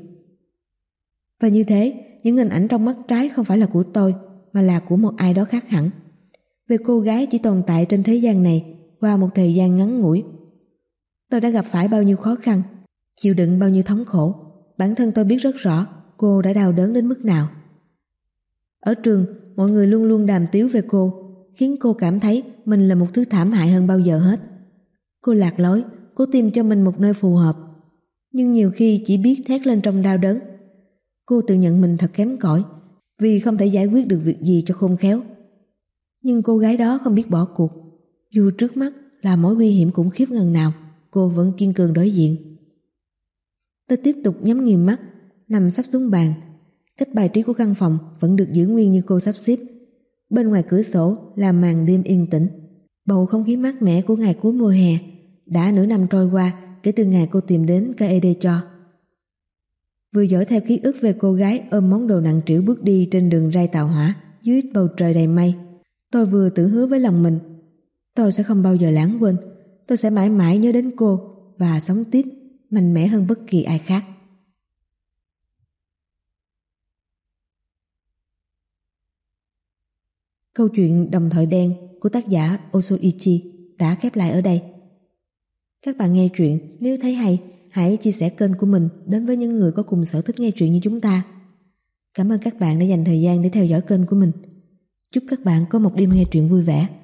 Và như thế, những hình ảnh trong mắt trái không phải là của tôi, mà là của một ai đó khác hẳn. Về cô gái chỉ tồn tại trên thế gian này qua một thời gian ngắn ngủi. Tôi đã gặp phải bao nhiêu khó khăn, chịu đựng bao nhiêu thống khổ. Bản thân tôi biết rất rõ cô đã đau đớn đến mức nào. Ở trường, mọi người luôn luôn đàm tiếu về cô, khiến cô cảm thấy mình là một thứ thảm hại hơn bao giờ hết. Cô lạc lối, cố tìm cho mình một nơi phù hợp, nhưng nhiều khi chỉ biết thét lên trong đau đớn. Cô tự nhận mình thật kém cỏi vì không thể giải quyết được việc gì cho khôn khéo. Nhưng cô gái đó không biết bỏ cuộc. Dù trước mắt là mối nguy hiểm khủng khiếp ngần nào, cô vẫn kiên cường đối diện. Tôi tiếp tục nhắm nghiền mắt, nằm sắp xuống bàn. Cách bài trí của căn phòng vẫn được giữ nguyên như cô sắp xếp. Bên ngoài cửa sổ là màn đêm yên tĩnh, bầu không khí mát mẻ của ngày cuối mùa hè. Đã nửa năm trôi qua kể từ ngày cô tìm đến Kaede cho. Vừa dõi theo ký ức về cô gái ôm món đồ nặng trĩu bước đi trên đường ray tàu hỏa dưới bầu trời đầy mây, tôi vừa tự hứa với lòng mình, tôi sẽ không bao giờ lãng quên. Tôi sẽ mãi mãi nhớ đến cô và sống tiếp mạnh mẽ hơn bất kỳ ai khác. Câu chuyện Đồng Thoại Đen của tác giả Osoichi đã khép lại ở đây. Các bạn nghe truyện nếu thấy hay, hãy chia sẻ kênh của mình đến với những người có cùng sở thích nghe truyện như chúng ta. Cảm ơn các bạn đã dành thời gian để theo dõi kênh của mình. Chúc các bạn có một đêm nghe truyện vui vẻ.